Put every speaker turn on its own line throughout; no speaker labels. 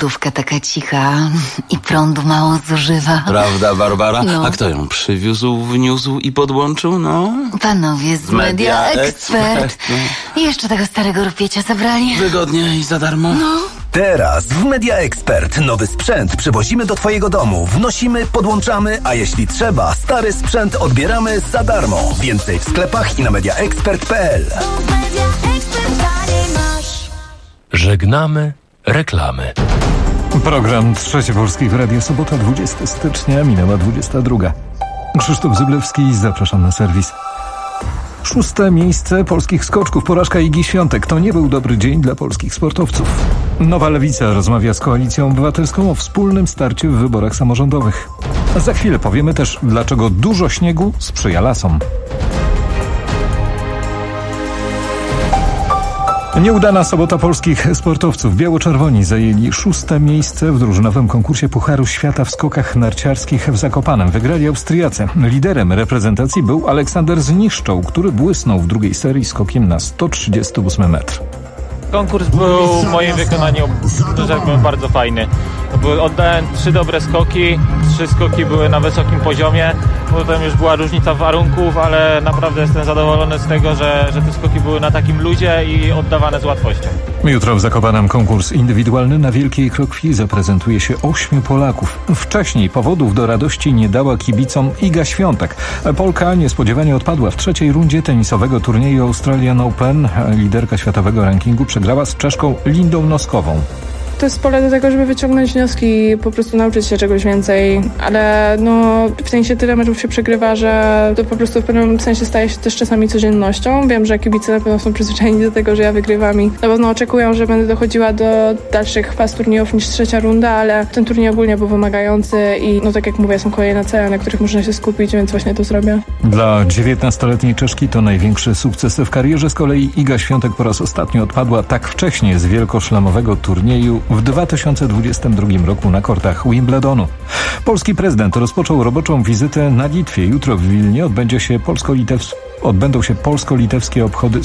lodówka taka cicha i prądu mało zużywa.
Prawda, Barbara?
No.
A kto ją przywiózł, wniósł i podłączył, no?
Panowie z Media Expert. I jeszcze tego starego rupiecia zabrali.
Wygodnie i za darmo.
No.
Teraz w Media Expert nowy sprzęt przywozimy do twojego domu. Wnosimy, podłączamy, a jeśli trzeba, stary sprzęt odbieramy za darmo. Więcej w sklepach i na mediaexpert.pl.
Żegnamy reklamy.
Program Trzecie Polskie w Radio, sobota 20 stycznia, minęła 22. Krzysztof Zyblewski, zapraszam na serwis. 6. miejsce polskich skoczków. Porażka Igi Świątek. To nie był dobry dzień dla polskich sportowców. Nowa Lewica rozmawia z Koalicją Obywatelską o wspólnym starcie w wyborach samorządowych. Za chwilę powiemy też, dlaczego dużo śniegu sprzyja lasom. Nieudana sobota polskich sportowców. Biało-czerwoni zajęli 6. miejsce w drużynowym konkursie Pucharu Świata w skokach narciarskich w Zakopanem. Wygrali Austriacy. Liderem reprezentacji był Aleksander Zniszczoł, który błysnął w drugiej serii skokiem na 138 metr.
Konkurs był w moim wykonaniu, rzekłbym, bardzo fajny. Oddałem 3 dobre skoki, 3 skoki były na wysokim poziomie. Potem już była różnica warunków, ale naprawdę jestem zadowolony z tego, że te skoki były na takim luzie i oddawane z łatwością.
Jutro w Zakopanem konkurs indywidualny. Na Wielkiej Krokwi zaprezentuje się 8 Polaków. Wcześniej powodów do radości nie dała kibicom Iga Świątek. Polka niespodziewanie odpadła w trzeciej rundzie tenisowego turnieju Australian Open. Liderka światowego rankingu przegrała z Czeszką Lindą Noskową.
To jest pole do tego, żeby wyciągnąć wnioski i po prostu nauczyć się czegoś więcej, ale w sensie tyle meczów się przegrywa, że to po prostu w pewnym sensie staje się też czasami codziennością. Wiem, że kibice na pewno są przyzwyczajeni do tego, że ja wygrywam i na pewno oczekują, że będę dochodziła do dalszych faz turniejów niż trzecia runda, ale ten turniej ogólnie był wymagający i tak jak mówię, są kolejne cele, na których można się skupić, więc właśnie to zrobię. Dla
19-letniej Czeszki to największy sukces w karierze. Z kolei Iga Świątek po raz ostatni odpadła tak wcześnie z wielkoszlemowego turnieju w 2022 roku na kortach Wimbledonu. Polski prezydent rozpoczął roboczą wizytę na Litwie. Jutro w Wilnie odbędą się polsko-litewskie obchody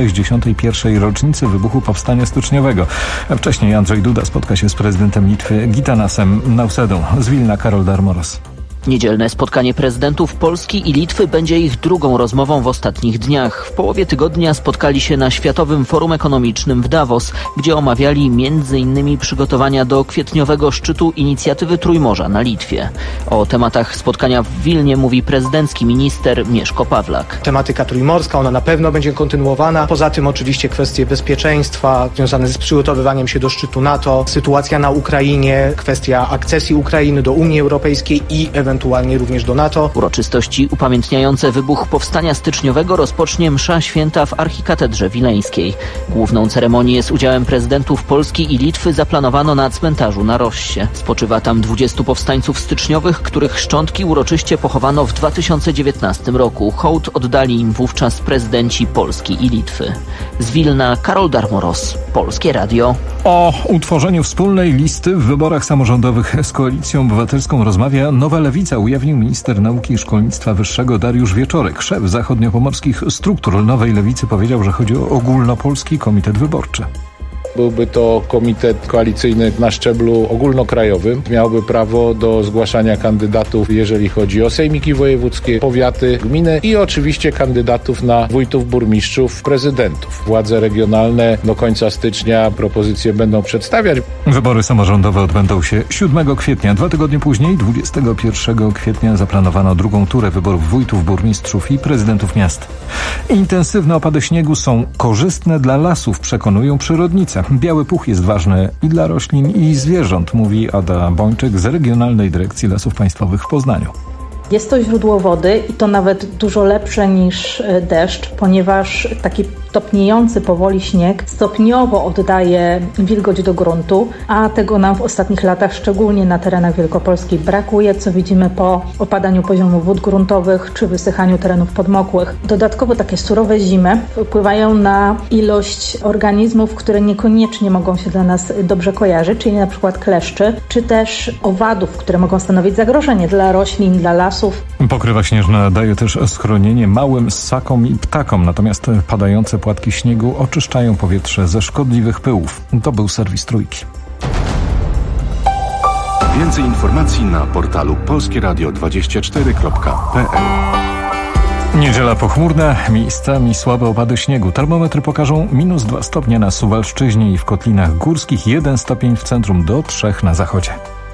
161. rocznicy wybuchu Powstania Styczniowego. Wcześniej Andrzej Duda spotka się z prezydentem Litwy Gitanasem Nausedą. Z Wilna Karol Darmoros.
Niedzielne spotkanie prezydentów Polski i Litwy będzie ich drugą rozmową w ostatnich dniach. W połowie tygodnia spotkali się na Światowym Forum Ekonomicznym w Davos, gdzie omawiali m.in. przygotowania do kwietniowego szczytu inicjatywy Trójmorza na Litwie. O tematach spotkania w Wilnie mówi prezydencki minister Mieszko Pawlak.
Tematyka trójmorska, ona na pewno będzie kontynuowana. Poza tym oczywiście kwestie bezpieczeństwa związane z przygotowywaniem się do szczytu NATO, sytuacja na Ukrainie, kwestia akcesji Ukrainy do Unii Europejskiej i ewentualnie również do NATO.
Uroczystości upamiętniające wybuch Powstania Styczniowego rozpocznie msza święta w Archikatedrze Wileńskiej. Główną ceremonię z udziałem prezydentów Polski i Litwy zaplanowano na cmentarzu na Rossie. Spoczywa tam 20 powstańców styczniowych, których szczątki uroczyście pochowano w 2019 roku. Hołd oddali im wówczas prezydenci Polski i Litwy. Z Wilna Karol Darmoros, Polskie Radio.
O utworzeniu wspólnej listy w wyborach samorządowych z Koalicją Obywatelską rozmawia Nowa Lewica, ujawnił minister nauki i szkolnictwa wyższego Dariusz Wieczorek. Szef zachodniopomorskich struktur Nowej Lewicy powiedział, że chodzi o ogólnopolski komitet wyborczy.
Byłby to komitet koalicyjny na szczeblu ogólnokrajowym. Miałby prawo do zgłaszania kandydatów, jeżeli chodzi o sejmiki wojewódzkie, powiaty, gminy i oczywiście kandydatów na wójtów, burmistrzów, prezydentów. Władze regionalne do końca stycznia propozycje będą przedstawiać.
Wybory samorządowe odbędą się 7 kwietnia. 2 tygodnie później, 21 kwietnia, zaplanowano drugą turę wyborów wójtów, burmistrzów i prezydentów miast. Intensywne opady śniegu są korzystne dla lasów, przekonują przyrodnicy. Biały puch jest ważny i dla roślin, i zwierząt, mówi Ada Bończyk z Regionalnej Dyrekcji Lasów Państwowych w Poznaniu.
Jest to źródło wody i to nawet dużo lepsze niż deszcz, ponieważ taki topniejący powoli śnieg stopniowo oddaje wilgoć do gruntu, a tego nam w ostatnich latach, szczególnie na terenach Wielkopolski, brakuje, co widzimy po opadaniu poziomu wód gruntowych czy wysychaniu terenów podmokłych. Dodatkowo takie surowe zimy wpływają na ilość organizmów, które niekoniecznie mogą się dla nas dobrze kojarzyć, czyli na przykład kleszczy, czy też owadów, które mogą stanowić zagrożenie dla roślin, dla lasów.
Pokrywa śnieżna daje też schronienie małym ssakom i ptakom, natomiast padające płatki śniegu oczyszczają powietrze ze szkodliwych pyłów. To był serwis Trójki.
Więcej informacji na portalu polskieradio24.pl.
Niedziela pochmurna, miejscami słabe opady śniegu. Termometry pokażą -2 stopnie na Suwalszczyźnie i w Kotlinach Górskich, 1 stopień w centrum do 3 na zachodzie.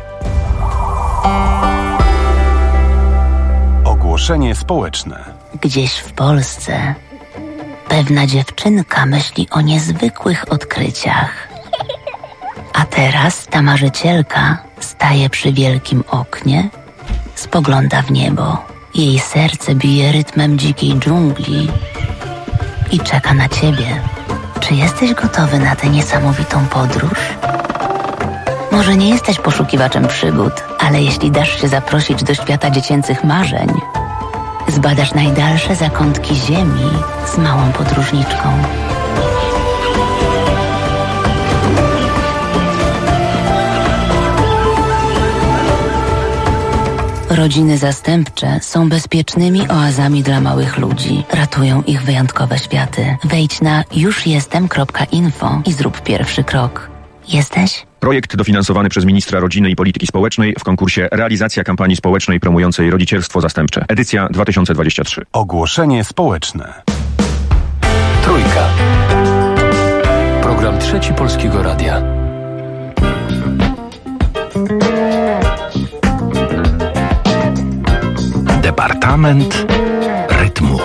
Ogłoszenie społeczne.
Gdzieś w Polsce pewna dziewczynka myśli o niezwykłych odkryciach. A teraz ta marzycielka staje przy wielkim oknie, spogląda w niebo. Jej serce bije rytmem dzikiej dżungli i czeka na ciebie. Czy jesteś gotowy na tę niesamowitą podróż? Może nie jesteś poszukiwaczem przygód, ale jeśli dasz się zaprosić do świata dziecięcych marzeń, zbadasz najdalsze zakątki ziemi z małą podróżniczką. Rodziny zastępcze są bezpiecznymi oazami dla małych ludzi. Ratują ich wyjątkowe światy. Wejdź na jużjestem.info i zrób pierwszy krok. Jesteś?
Projekt dofinansowany przez ministra rodziny i polityki społecznej w konkursie Realizacja kampanii społecznej promującej rodzicielstwo zastępcze. Edycja 2023.
Ogłoszenie społeczne.
Trójka. Program Trzeci Polskiego Radia.
Departament rytmu.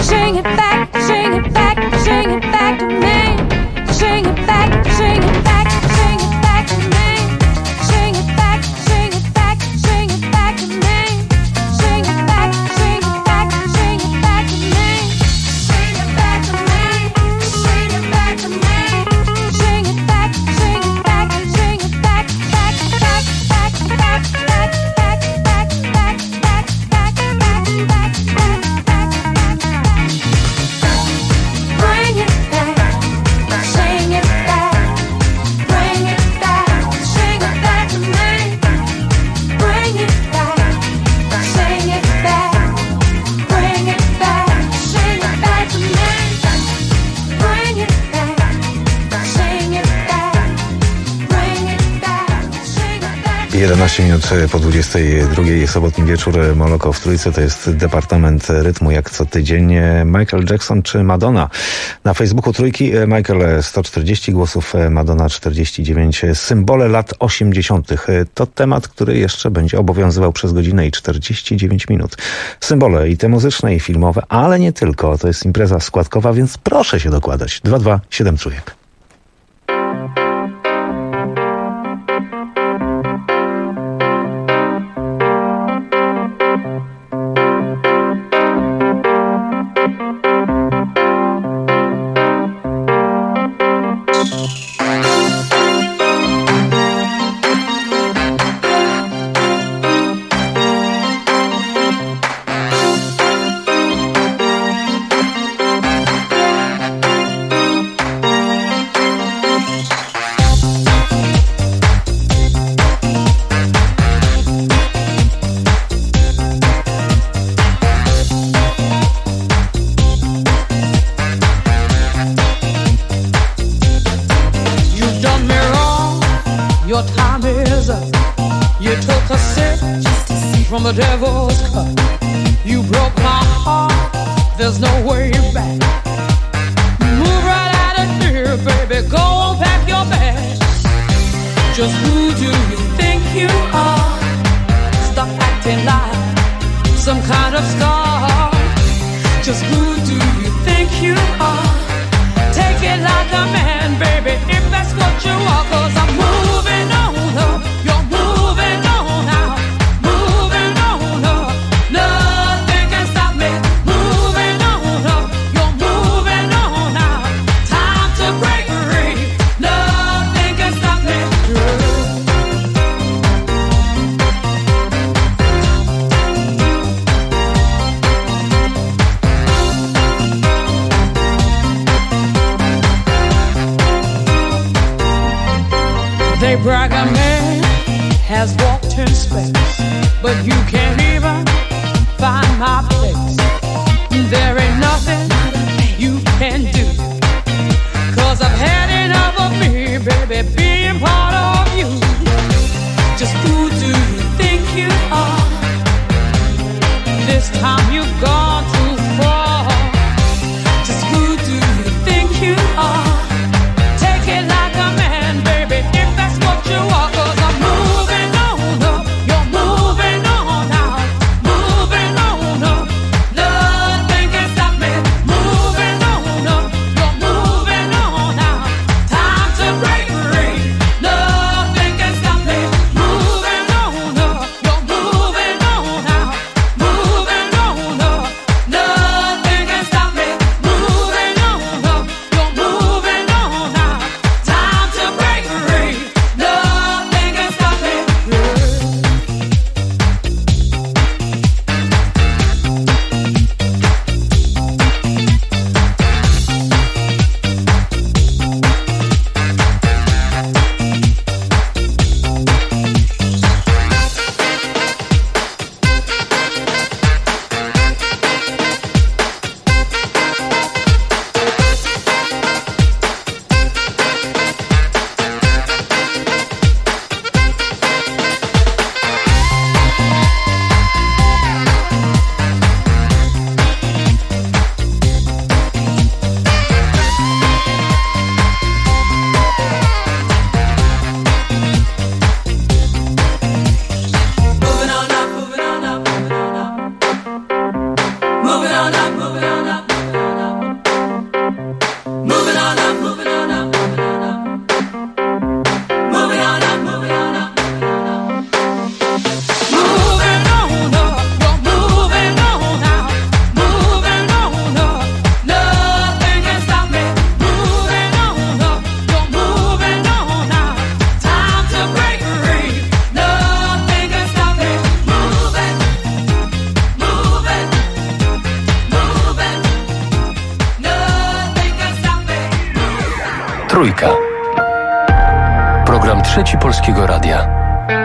Sing it back, sing it back, sing it back to me. Sing it back, sing it back, sing it back to me. Sing it back, sing it back, sing it back to me. Sing it back, sing it back, sing it back to me. Sing it back to me, sing it back to me. Sing it back, sing it back, sing it back, back, back, back, back, back, back, back, back, back, back, back, back, back. Bring it back, sing it back, bring it back, sing it back to me. Bring it back, sing it back, bring it back, sing it back to me. Bring it back, sing it back, bring it back, sing it back.
11 minut po 22, sobotni wieczór, Moloko w Trójce, to jest Departament Rytmu, jak co tydzień. Michael Jackson czy Madonna? Na Facebooku Trójki Michael 140 głosów, Madonna 49. Symbole lat 80. To temat, który jeszcze będzie obowiązywał przez godzinę i 49 minut. Symbole i te muzyczne, i filmowe, ale nie tylko. To jest impreza składkowa, więc proszę się dokładać. 2273. Trójek.
Your time is up. You took a sip from the devil's cup. You broke my heart. There's no way back. Move right out of here, baby. Go and pack your bags. Just who do you think you are? Stop acting like some kind of star. Just who do you think you are? Take it like a man, baby, if that's what you are. 'Cause I'm moving on up. You're moving on now. Moving on up. Nothing can stop me. Moving on up. You're moving on now. Time to break free. Nothing can stop me. They brag a man has walked in space, but you can't even find my place. There ain't nothing you can do, 'cause I've had enough of me, baby, being part of you. Just who do you think you are? This time you've gone too far. Just who do you think you are? Take it like a man, baby, if that's what you are. 'Cause I'm moving on up. You're moving on now. Moving on up. Nothing can stop
Trójka. Program Trzeci Polskiego Radia.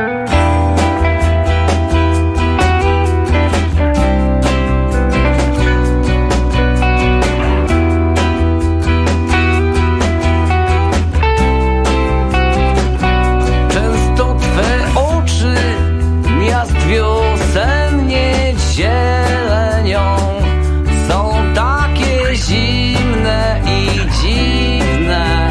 Często Twe oczy miast wiosennie zielenią są takie zimne i dziwne.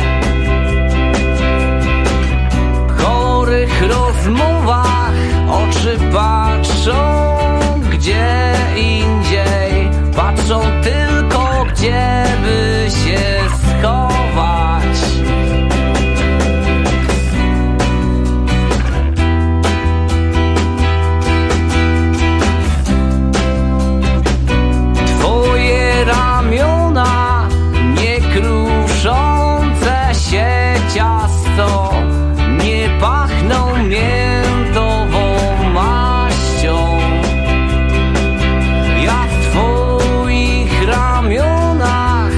W chorych rozmowach oczy patrzą gdzie indziej, patrzą tylko gdzie by się schować. Twoje ramiona nie kruszące się ciasto nie pachną miętową maścią. Ja w Twoich ramionach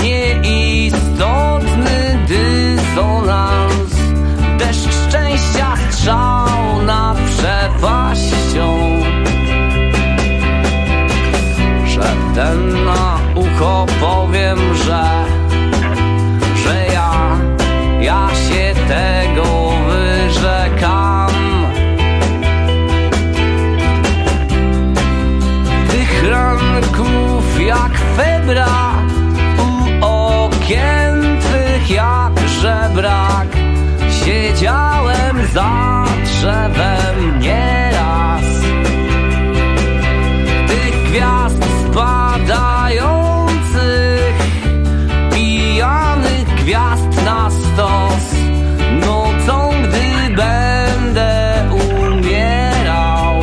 nieistotny dysonans, deszcz szczęścia strzał nad przepaścią. Szeptem na ucho powiem, że ja się tego wyrzekam. Tych ranków jak febra u okien twych jak żebrak, siedziałem za drzewem nieraz. Tych gwiazd spadających, pijanych gwiazd na stos, nocą gdy będę umierał.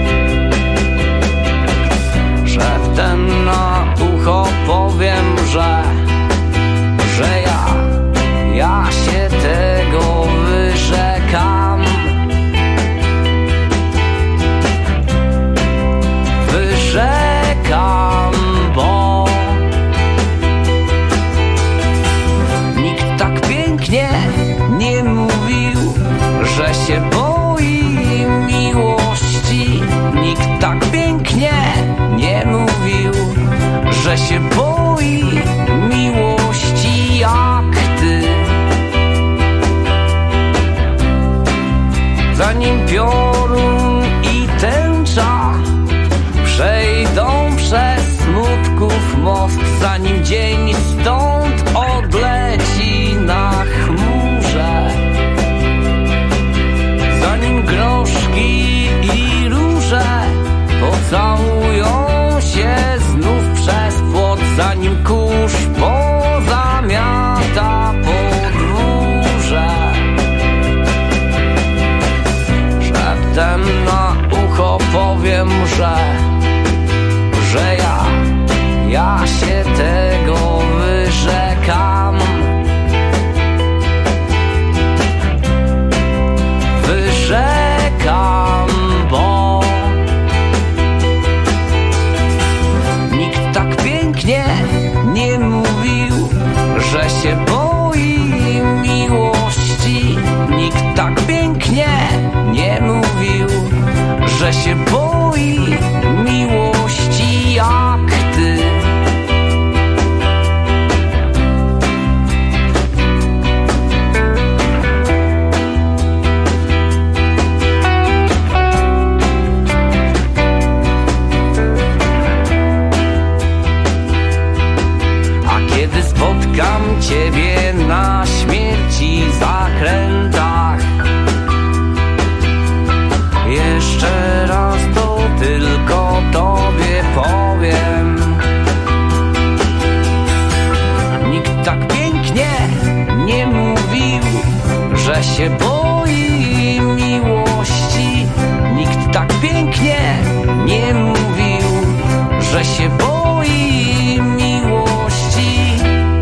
Szeptem na ucho powiem, że ja się tego wyrzekam. Wyrzekam, bo nikt tak pięknie nie mówił, że się boi miłości. Nikt tak pięknie nie mówił, że się boi miłości jak ty. Zanim piorun i tęcza przejdą przez smutków most, zanim dzień stąd odleci na chmurze, zanim groszki i róże pocałują się znów przez płot, zanim kurz pozamiata podwórze. Szeptem na ucho powiem, że ja się tego wyrzekam. Wyrzekam, bo nikt tak pięknie nie mówił, że się boi miłości. Nikt tak pięknie nie mówił, że się boi miłości jak ty. A kiedy spotkam ciebie na śmierci zakrętach, jeszcze raz to tylko tobie powiem. Nikt tak pięknie nie mówił, że się boi miłości. Nikt tak pięknie nie mówił, że się boi miłości.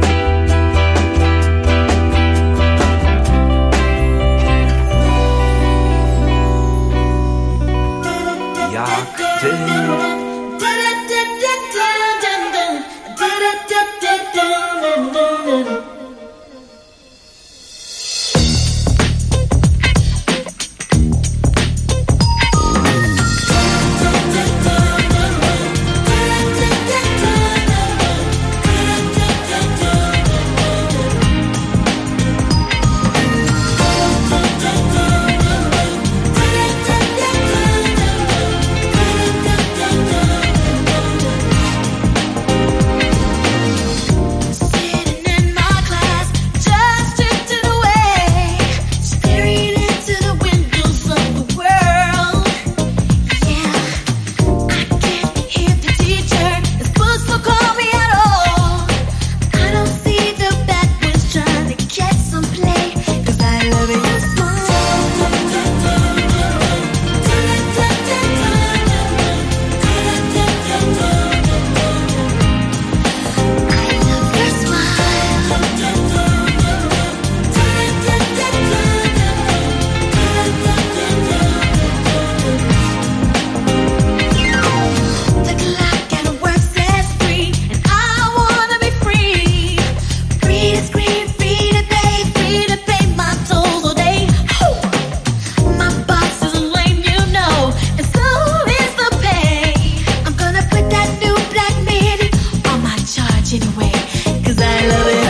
Jak ty.
much anyway, 'cause I love it.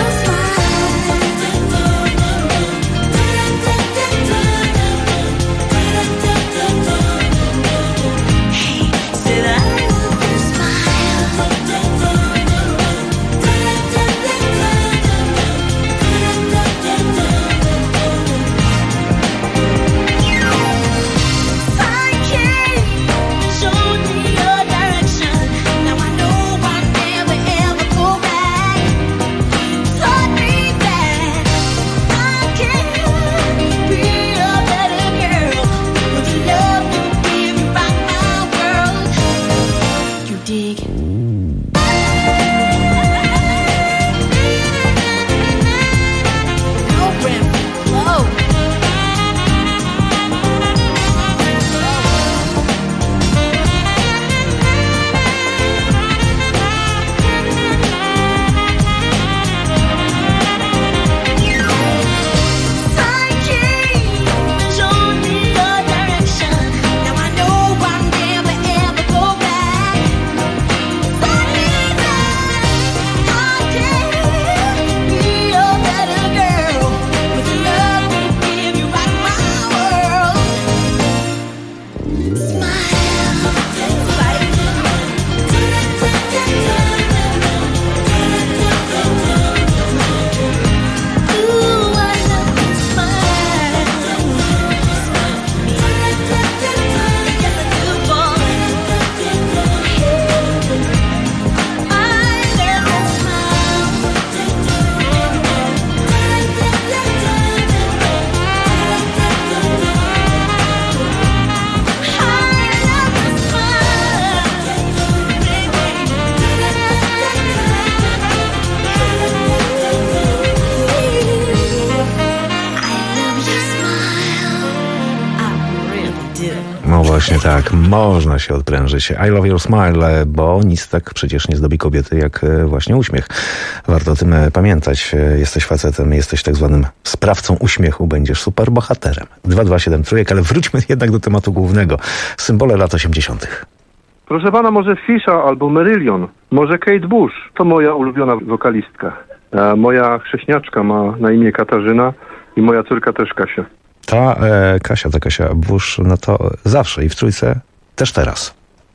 No właśnie tak, można się odprężyć. I love your smile, bo nic tak przecież nie zdobi kobiety jak właśnie uśmiech. Warto o tym pamiętać. Jesteś facetem, jesteś tak zwanym sprawcą uśmiechu, będziesz superbohaterem. 2273, ale wróćmy jednak do tematu głównego. Symbole lat 80.
Proszę pana, może Fisha albo Marillion, może Kate Bush. To moja ulubiona wokalistka. Moja chrześniaczka ma na imię Katarzyna i moja córka też Kasia.
Ta Kasia Bush, no to zawsze i w trójce też teraz.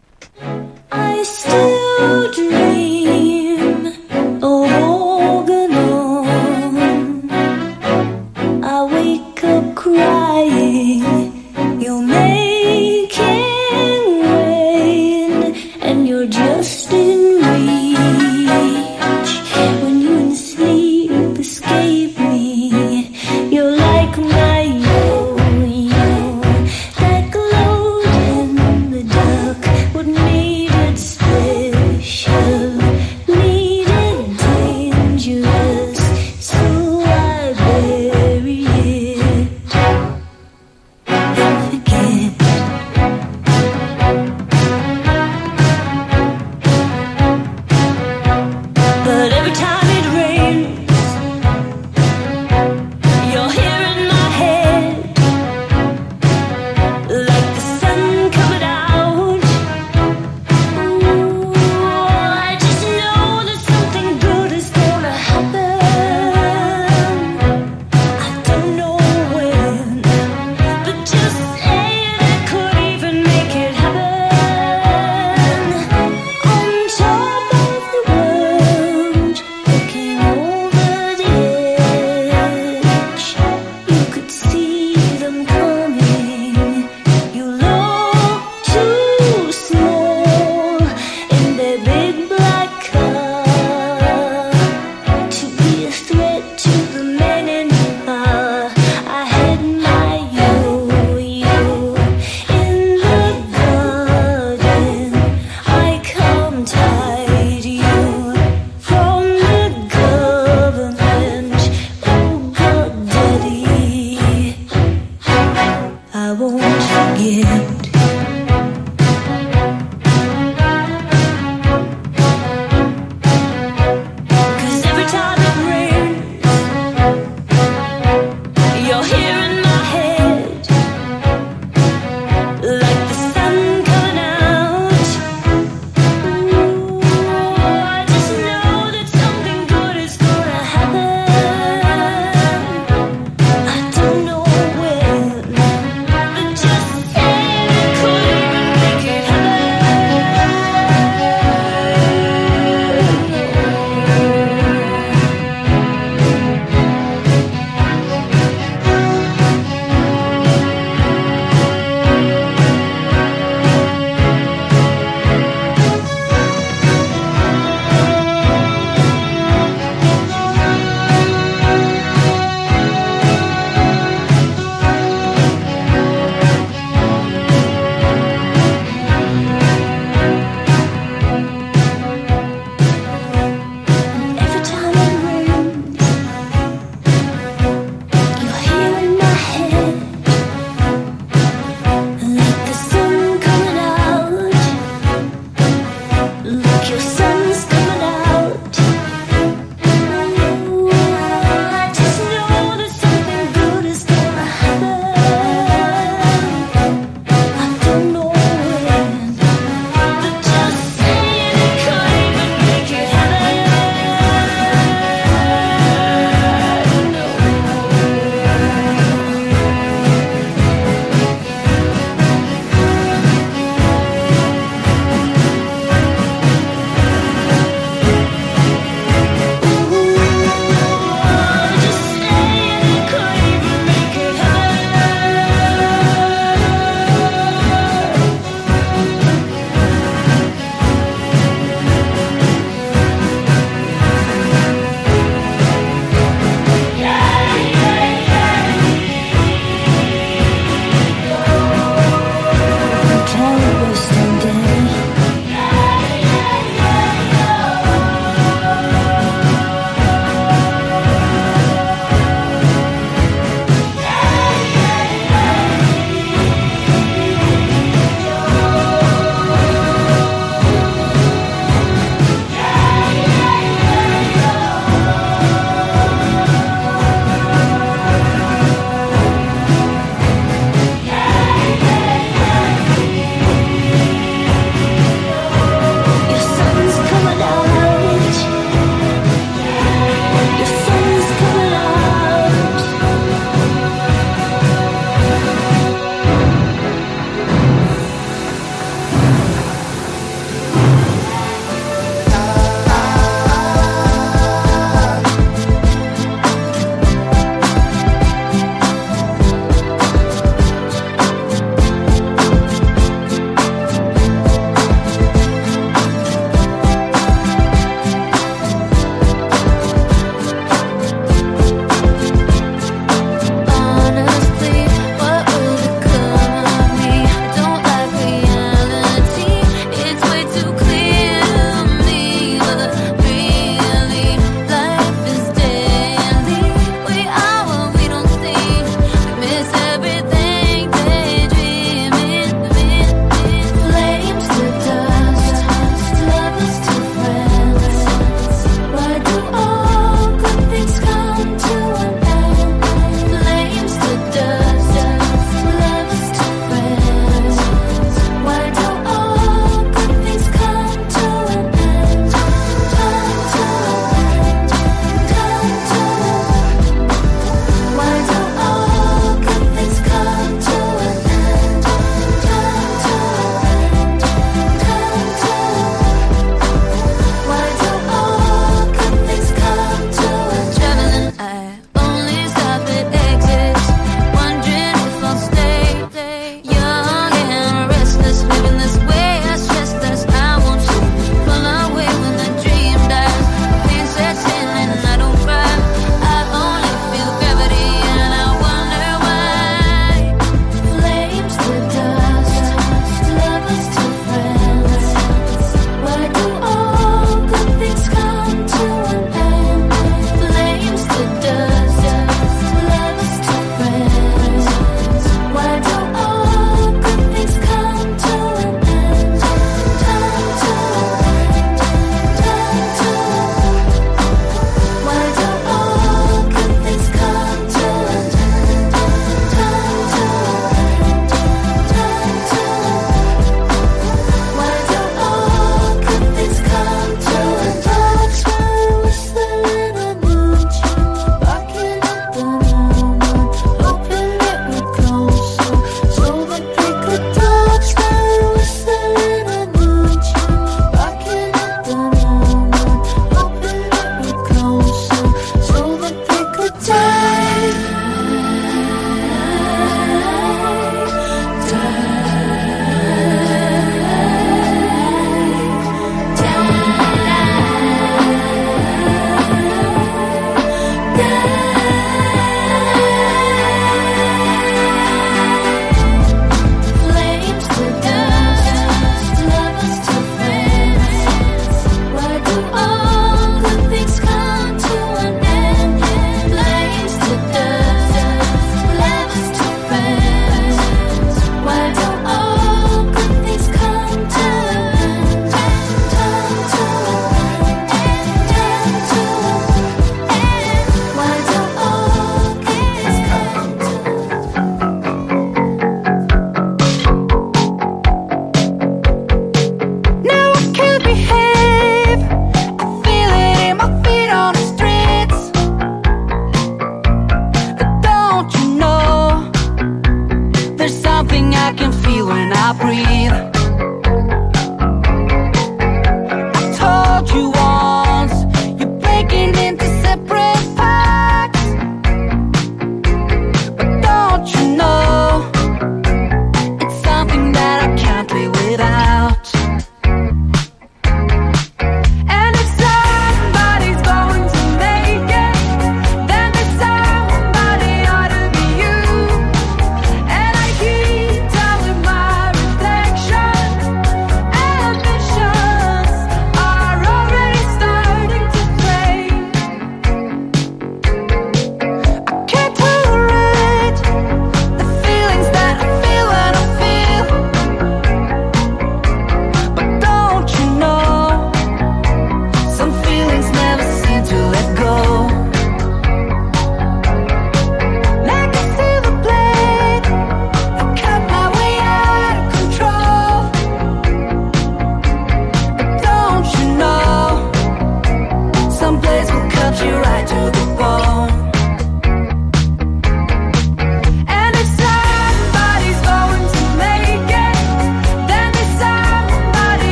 I still dream of Organon. I wake up crying, you're making rain, and you're just in reach. When you in sleep escape me, you're like my that glowed in the dark, what made it stay?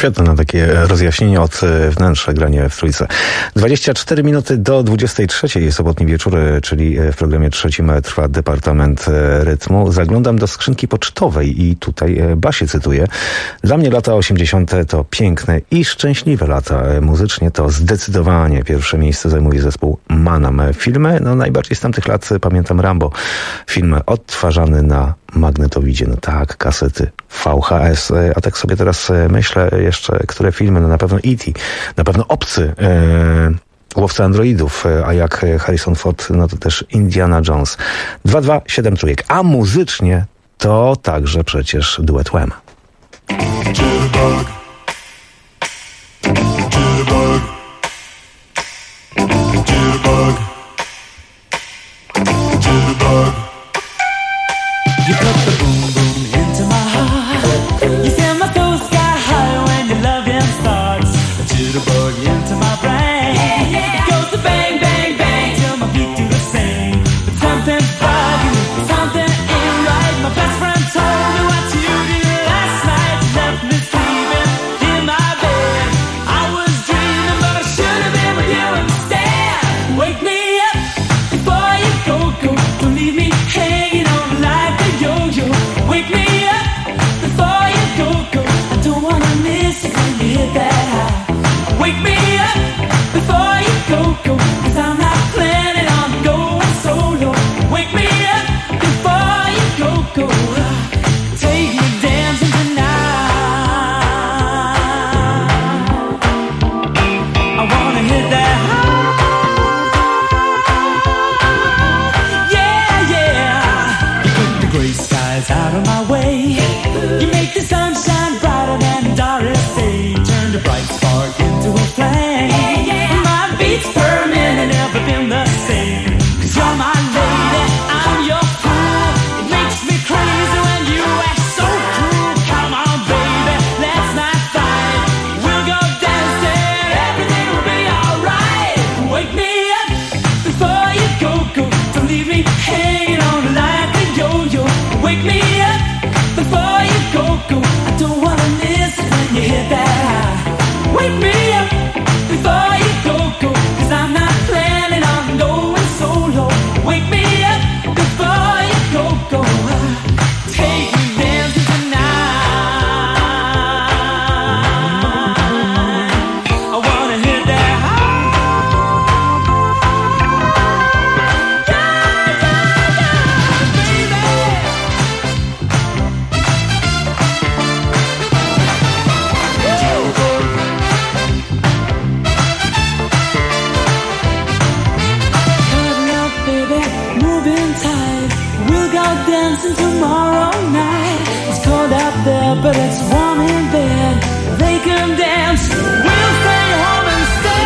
Świetne na takie rozjaśnienie od wnętrza, granie w trójce. 24 minuty do 23 sobotni wieczór, czyli w programie trzecim trwa Departament Rytmu. Zaglądam do skrzynki pocztowej i tutaj Basię cytuję. Dla mnie lata 80. to piękne i szczęśliwe lata. Muzycznie to zdecydowanie pierwsze miejsce zajmuje zespół Manam. Filmy, no najbardziej z tamtych lat pamiętam Rambo. Film odtwarzany na magnetowidzie, no tak, kasety VHS. A tak sobie teraz myślę jeszcze, które filmy, no na pewno E.T., na pewno Obcy, Łowca androidów, a jak Harrison Ford, no to też Indiana Jones. 2-2-7 3. A muzycznie to także przecież duet Wham.
You put the boom boom into my heart. You send my soul sky high when your loving starts. A jitterbug into my brain. It goes to bang bang bang till my feet do the same. But something's bugging me, something ain't right. My best friend told me what you did last night. You left me sleeping in my bed. I was dreaming, but I should have been with you instead. Wake me up before you go. Don't leave me hanging on like a yo-yo. Wake me up before you go. I don't wanna miss it when you hit that high. Wake me up before you go. 'Cause I'm not planning on going solo. Wake me up before you go. Take me dancing tonight. I wanna hit that high. Gray skies out of my way. You make the sunshine brighter than Doris Day. Turn the bright spark into a flame. My beats per minute never been the same. 'Cause you're my lady, I'm your fool. It makes me crazy when you act so cruel. Come on, baby, let's not fight. We'll go dancing, everything will be alright. Wake me up before you go. Don't leave me hanging on like a yo-yo. Wake me up before you go. I don't wanna miss it when you hit that high. Wake me up before you go. 'Cause I'm not planning on going solo. Wake me up before you go. Take me dancing tonight. I wanna hit that dancing tomorrow night. It's cold out there, but it's warm in bed. They can dance, we'll stay home instead.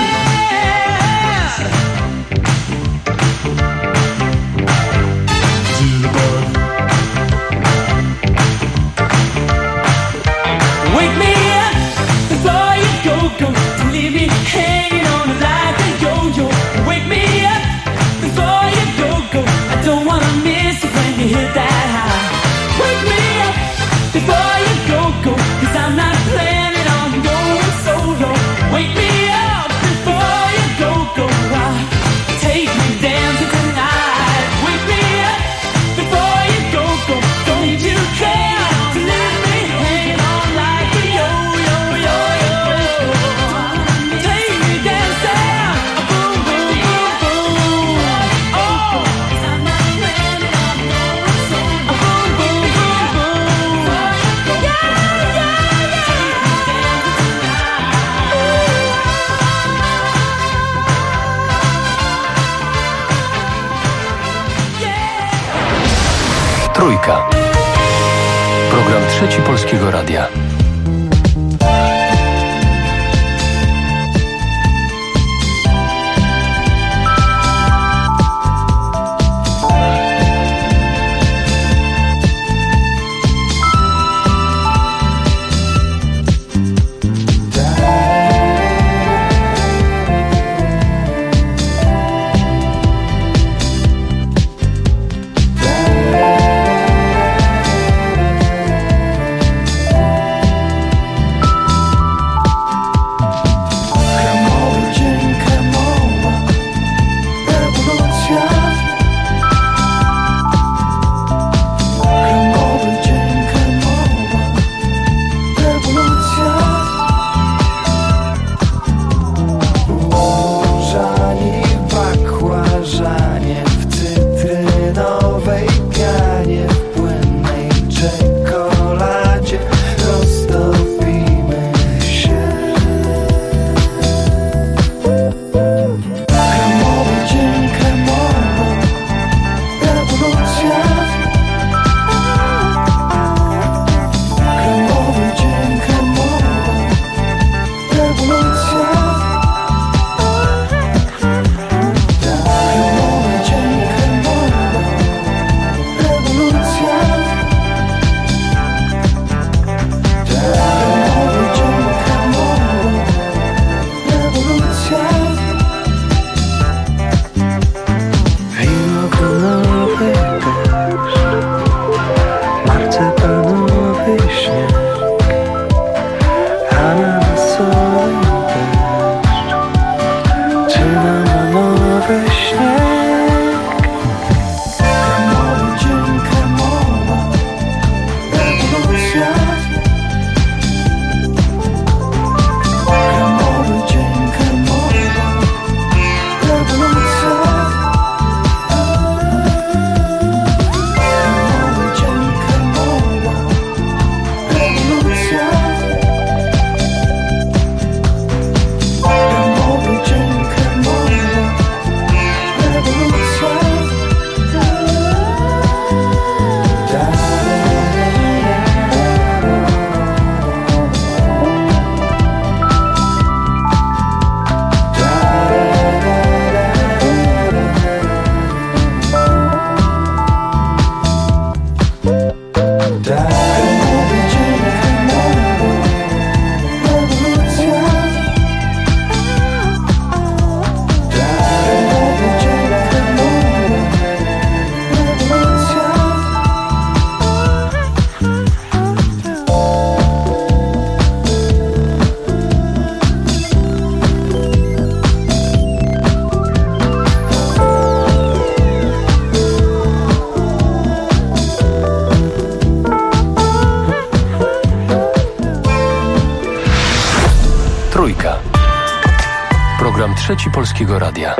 Wake me up before you go. Don't leave me hanging on like a yo-yo. Wake me up before you go. I don't wanna miss it when you hit that high. Wake me up before you go. 'Cause I'm not planning on going solo. Wake me up before you go. Take me dancing tonight. Wake me up before you go. Don't you care to leave me hanging on like a yo-yo. Take me dancing, boom, boom, boom, boom. Oh, 'cause I'm not planning on going solo. Boom, boom, boom, boom. Yeah, yeah, yeah.
Trójka. Program Trzeci Polskiego Radia. Trzeci Polskiego Radia.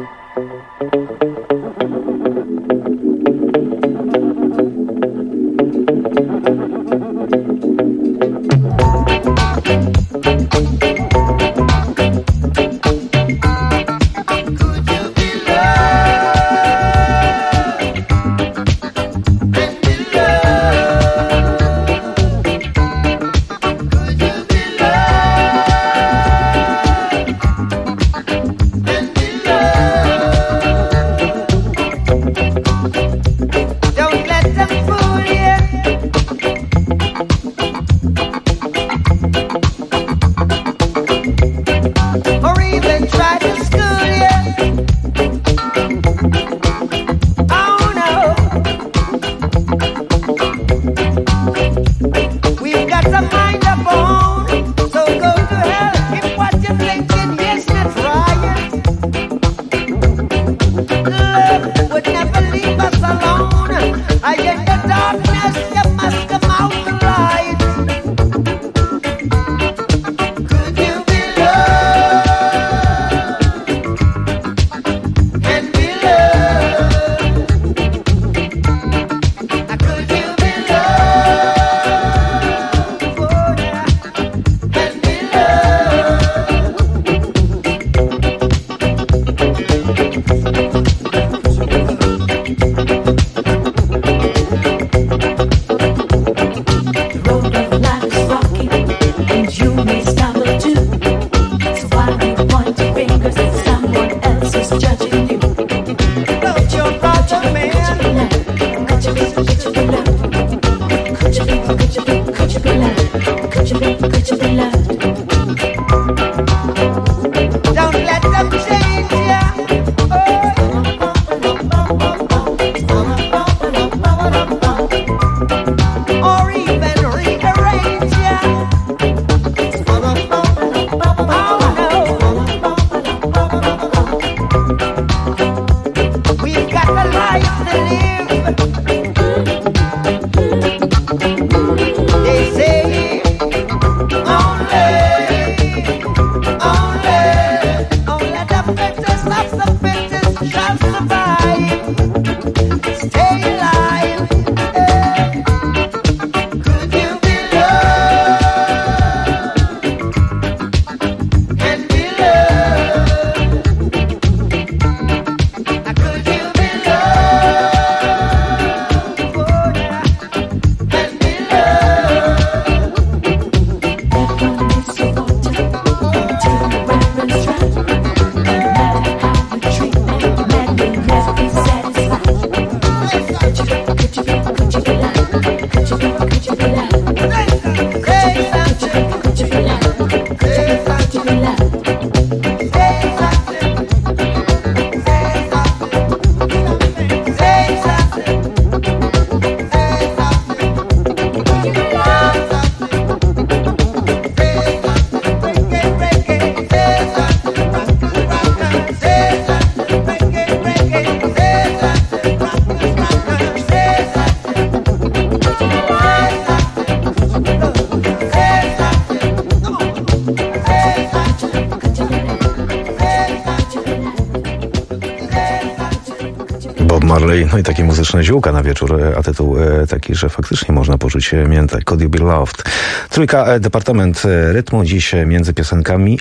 Marley, no i takie muzyczne ziółka na wieczór, a tytuł taki, że faktycznie można poczuć miętę. Could You Be Loved? Trójka, Departament Rytmu, dziś między piosenkami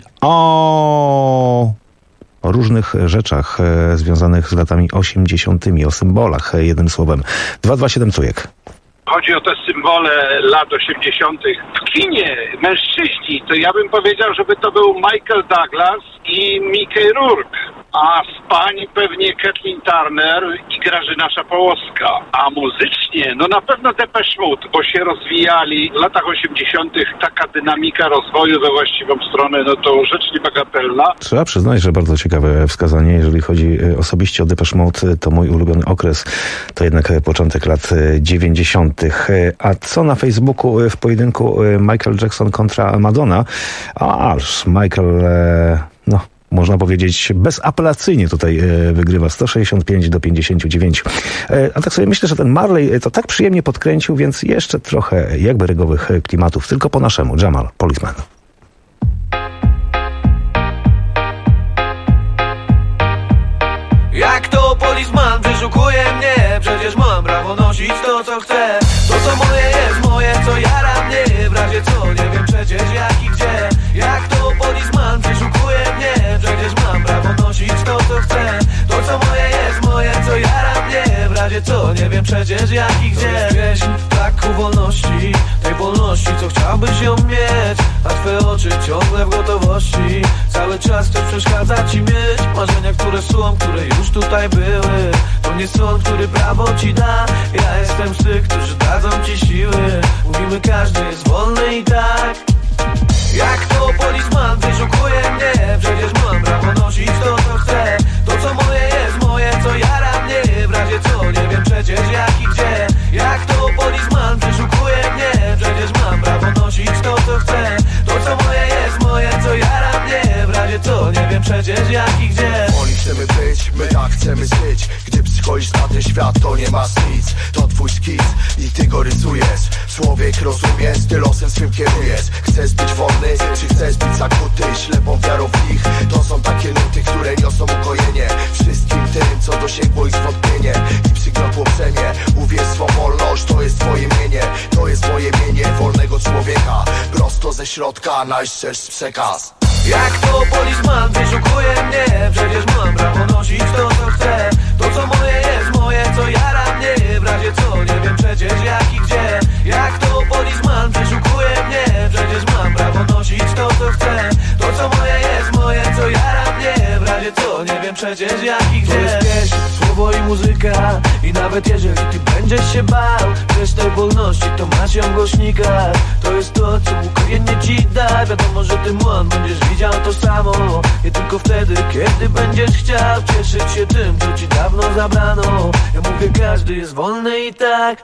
o różnych rzeczach związanych z latami 80., o symbolach, jednym słowem. 227 Cujek.
Chodzi o te symbole lat 80. W kinie mężczyźni, to ja bym powiedział, żeby to był Michael Douglas i Mickey Rourke. A z pań pewnie Kathleen Turner i Grażyna Szapołowska. A muzycznie, no na pewno Depeche Mode, bo się rozwijali w latach 80. taka dynamika rozwoju we właściwą stronę, no to rzecz niebagatelna.
Trzeba przyznać, że bardzo ciekawe wskazanie. Jeżeli chodzi osobiście o Depeche Mode, to mój ulubiony okres to jednak początek lat 90. A co na Facebooku w pojedynku Michael Jackson kontra Madonna? Aż Michael, no można powiedzieć, bezapelacyjnie tutaj wygrywa 165-59. A tak sobie myślę, że ten Marley to tak przyjemnie podkręcił, więc jeszcze trochę jakby rygowych klimatów, tylko po naszemu. Jamal, Policeman.
polizman przeszukuje mnie? Przecież mam prawo nosić to co chcę. To co moje jest moje, co jara mnie. W razie co nie wiem przecież jak i gdzie. Jak to polizman przeszukuje mnie? Przecież mam prawo nosić to co chcę. To co moje jest moje, co jara mnie. W razie co nie wiem przecież jak i gdzie. To jest pieśń braku wolności, tej wolności co chciałbyś ją mieć. A twe oczy ciągle w gotowości. Cały czas ktoś przeszkadza ci mieć marzenia, które są, które już tutaj były. To nie sąd, który prawo ci da. Ja jestem z tych, którzy dadzą ci siły. Mówimy każdy jest wolny i tak. Jak to polizman wyszukuje mnie? Przecież mam prawo nosić to co chcę. To co moje jest moje, co jara mnie. W razie co nie wiem przecież jak i gdzie. Jak to polizman wyszukuje mnie? Przecież mam prawo nosić to co chcę. To co moje jest moje, co jara mnie. W razie co nie wiem przecież jak i gdzie.
Oni chcemy być, my tak chcemy żyć. Gdy przychodzisz na ten świat, to nie masz nic. To twój skiz i ty go rysujesz. Człowiek rozumiesz, ty losem swym kierujesz. Chcesz być wolny, czy chcesz być zakuty ślepą wiarą w nich? To są takie nuty, które niosą ukojenie wszystkim tym, co dosięgło ich zwątpienie i przygniotło brzemię. Uwierz swą wolność, to jest twoje mienie. To jest moje mienie wolnego człowieka. Prosto ze środka najszczerszy przekaz.
Jak to polizman wyszukuje mnie? Przecież mam prawo nosić to co chcę. To co moje jest moje, co jara mnie. W razie co nie wiem przecież jak i gdzie. Jak to polizman wyszukuje mnie? Przecież mam prawo nosić to co chcę. To co moje jest moje, co jara mnie. W razie co nie wiem przecież jak i gdzie. To jest pieśń, słowo i muzyka. I nawet jeżeli ty będziesz się bał też tej wolności, to masz ją w głośnikach. To jest to co ukojenie ci da. Wiadomo, że ty młon będziesz widział to samo. Nie tylko wtedy, kiedy będziesz chciał cieszyć się tym, co ci dawno zabrano. Ja mówię, każdy jest wolny i tak.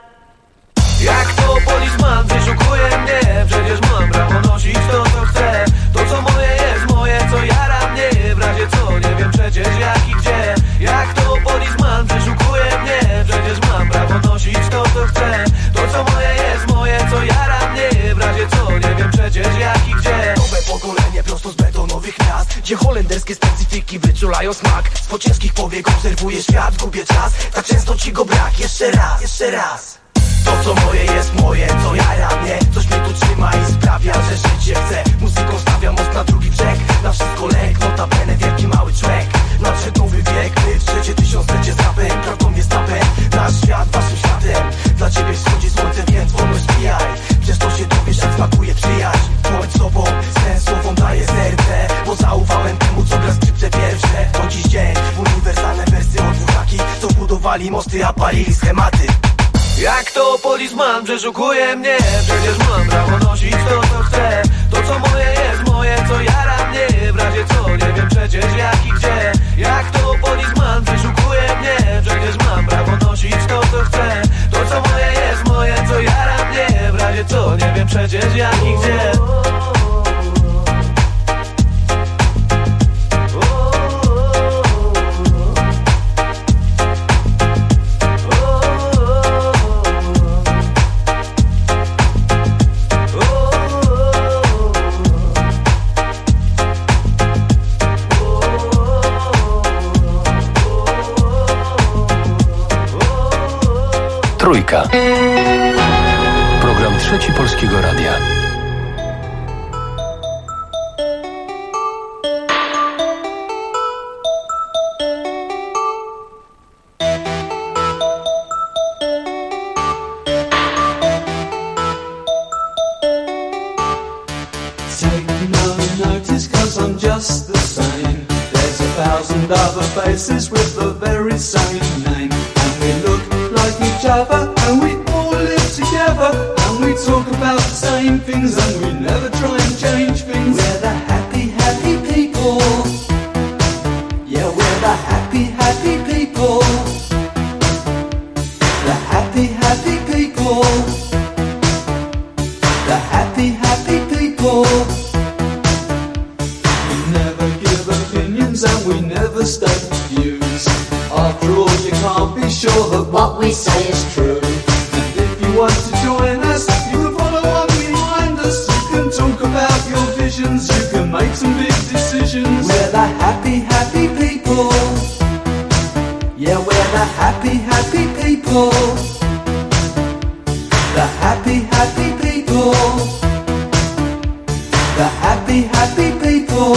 Jak to polizman wyszukuje mnie? Przecież mam prawo nosić to co chcę. To co moje jest moje, co jara mnie. W razie co nie wiem przecież jak i gdzie. Jak to polizman wyszukuje mnie? Przecież mam prawo nosić to co chcę. To co moje jest moje, co jara mnie. W razie co nie wiem przecież jak i gdzie.
Nowe pokolenie prosto z betonowych miast, gdzie holenderskie specyfiki wyczulają smak. Z ciężkich powiek obserwuję świat, gubię czas. Tak często ci go brak, jeszcze raz, jeszcze raz. To co moje jest moje, co jara mnie. Coś mnie tu trzyma i sprawia, że życie chcę. Muzyką stawiam most na drugi brzeg. Na wszystko lek, notabene wielki mały człowiek. Nadszedł nowy wiek, my w trzecie tysiąclecie z rapem. Prawdą jest rapem, nasz świat waszym światem. Dla ciebie wschodzi słońce, więc wolność wbijaj. Przez to się dowiesz jak smakuje przyjaźń. Bądź sobą, sensową daje serce. Bo zaufałem temu co gra skrzypce pierwsze. To dziś dzień, uniwersalne wersy od dwóch takich, co budowali mosty, a palili schematy.
Jak to polizman przeszukuje mnie? Przecież mam prawo nosić to co chcę. To co moje jest moje, co jara mnie. W razie co nie wiem przecież jak i gdzie. Jak to polizman przeszukuje mnie? Przecież mam prawo nosić to co chcę. To co moje jest moje, co jara mnie. W razie co nie wiem przecież jak i gdzie.
Trójka. Program Trzeci Polskiego Radia.
Just the same. There's 1,000 other faces with the very same name, and we look like each other, and we all live together, and we talk about the same things, and we never try and change things. We're the happy, happy people. Yeah, we're the happy, happy people. The happy, happy people. The happy, happy people. And we never state views. After all, you can't be sure that what we say is true. And if you want to join us, you can follow on behind us. You can talk about your visions, you can make some big decisions. We're the happy, happy people. Yeah, we're
the happy, happy people. The happy, happy people. The happy, happy people.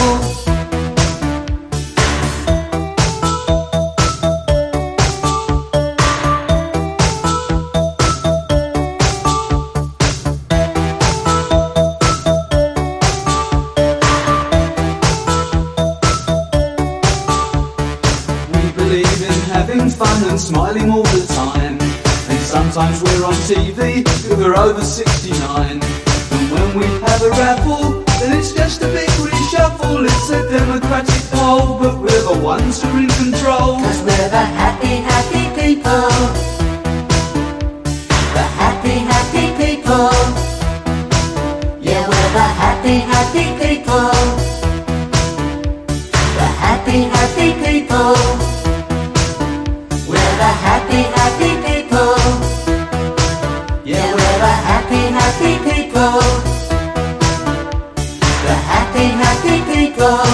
Fun and smiling all the time, and sometimes we're on TV if we're over 69, and when we have a raffle then it's just a big reshuffle. It's a democratic poll, but we're the ones who are in control, 'cause we're the happy, happy people. The happy, happy people. Yeah, we're the happy, happy people. The happy, happy people. We're the happy, happy people. Yeah, we're the happy, happy people. The happy, happy people.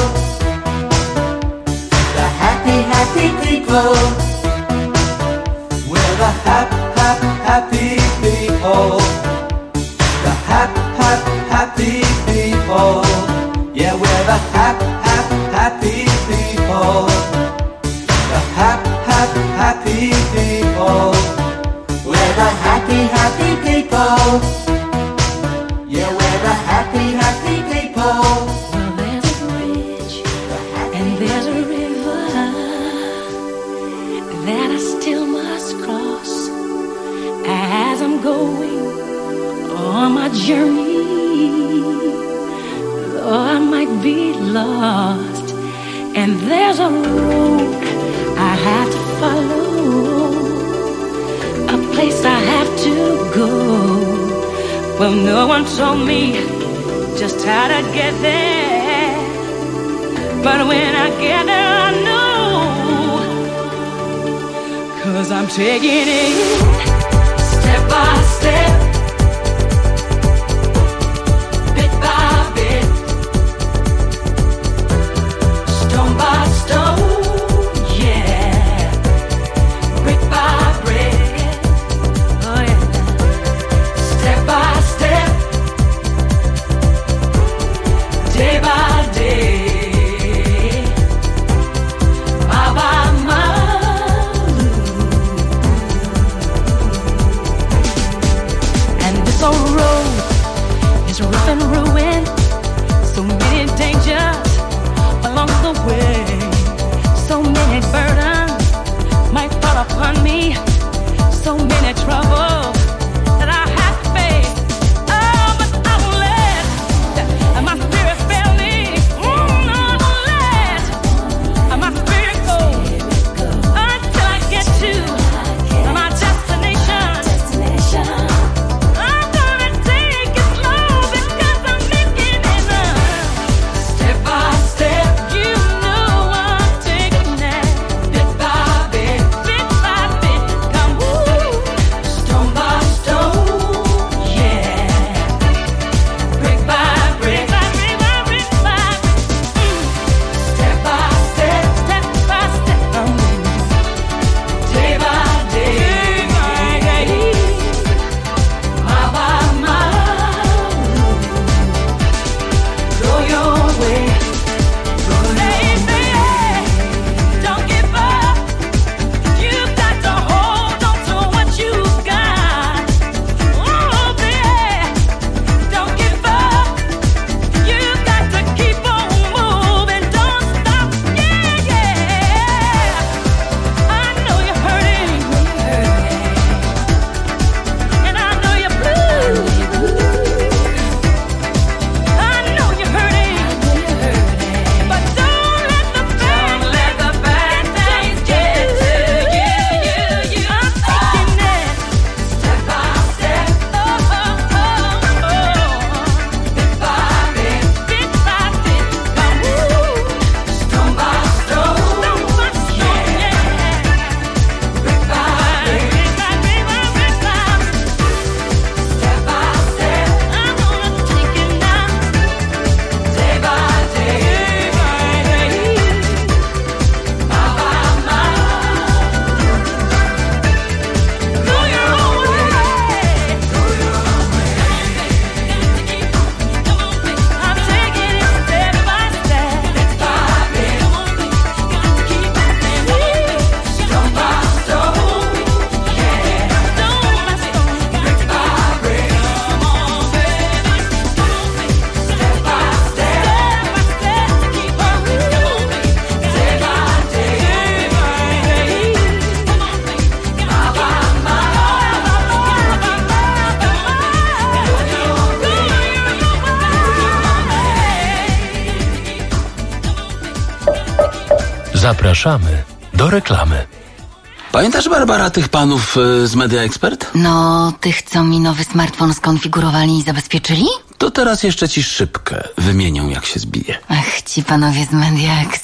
The happy, happy people. We're the happy people. The happy people. Yeah, we're the happy people. The happy people. We're the happy, happy people. Yeah, we're the happy, happy people.
Well, there's a bridge and there's a river that I still must cross as I'm going on my journey. Though I might be lost, and there's a road I have to follow, a place I have to go. Well, no one told me just how to get there, but when I get there I know, 'cause I'm taking it step by step, bit by bit, stone by stone. And ruin, so many dangers along the way, so many burdens might fall upon me, so many troubles that I have to face. Oh, but I won't let my spirit fail me. No, I won't let my spirit go until I get to my destination. Stone
Zapraszamy do reklamy.
Pamiętasz, Barbara, tych panów z Media Expert?
No, tych, co mi nowy smartfon skonfigurowali i zabezpieczyli?
To teraz jeszcze ci szybkę wymienią, jak się zbije.
Ach, ci panowie z Media Expert.